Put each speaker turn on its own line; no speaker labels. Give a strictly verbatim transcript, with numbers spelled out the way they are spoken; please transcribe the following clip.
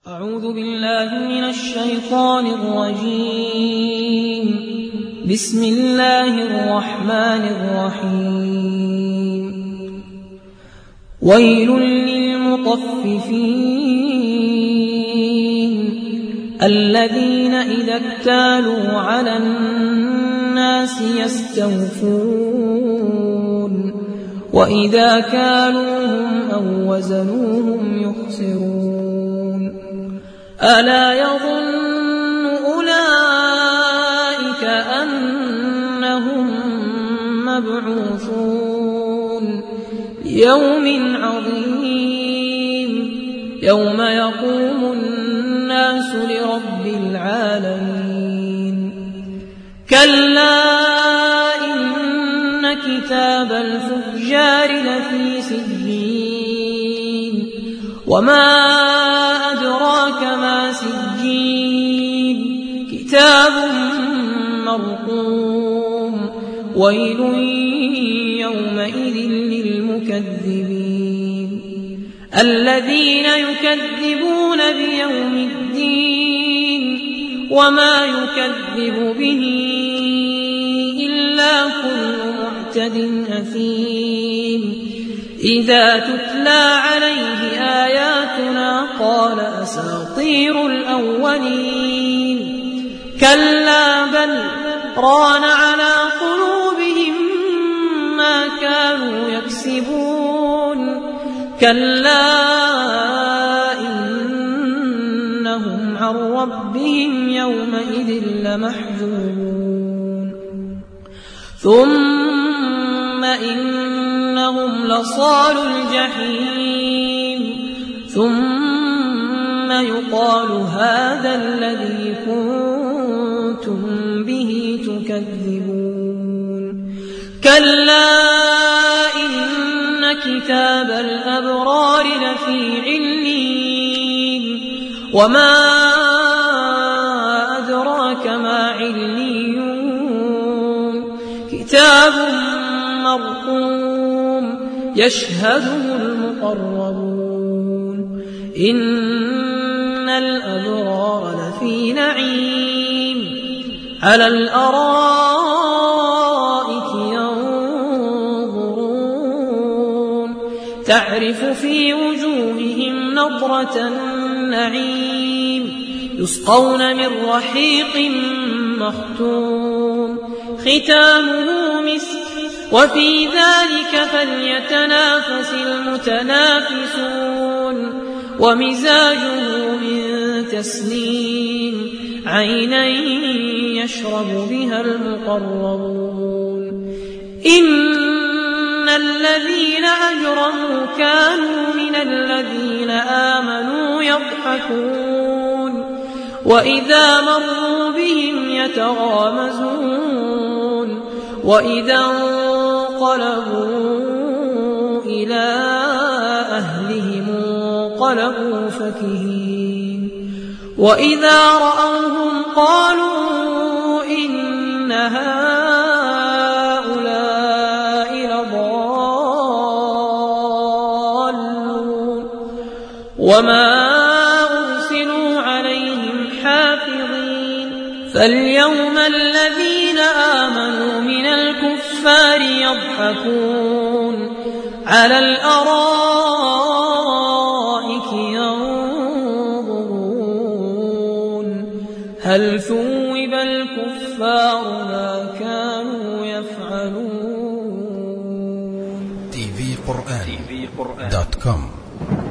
أعوذ بالله من الشيطان الرجيم. بسم الله الرحمن الرحيم. ويل للمطففين الذين إذا اكتالوا على الناس يستوفون وإذا كالوهم أو وزنوهم يخسرون. ألا يظن أولئك أنهم مبعوثون ليوم عظيم يوم يقوم الناس لرب العالمين. كلا إن كتاب الفجار لفي سجين وما أدراك ما سجين كتاب مرقوم. ويل يومئذ للمكذبين الذين يكذبون بيوم الدين وما يكذب به إلا كل معتد أثيم. إذا تتلى عليه آياتنا قال أساطير الأولين. كلا بل ران على قلوبهم ما كانوا يكسبون. كلا إنهم عن ربهم يومئذ لمحجوبون. ثم إنهم لصال الجحيم. ثم يقال هذا الذي كنتم به تكذبون. كلا إن كتاب الأبرار لفي عليين وما أدراك ما عليون كتاب مرقوم يشهده المقربون. إن الأبرار لفي نعيم على الأرائك ينظرون تعرف في وجوههم نضرة النعيم. يسقون من رحيق مختوم ختامه مسك وفي ذلك فليتنافس المتنافسون. ومزاجه من تسنيم عينا يشرب بها المقربون. إن الذين أجرموا كانوا من الذين آمنوا يضحكون وإذا مروا بهم يتغامزون وإذا انقلبوا إلى أهلهم انقلبوا فكهين. وإذا رأوهم قالوا إن هؤلاء لضالون وما أرسلوا عليهم حافظين. فاليوم الذين آمنوا من الكفار يضحكون على الأرائك ينظرون هل ثوب الكفار ما كانوا يفعلون.
تي في قرآن دوت كوم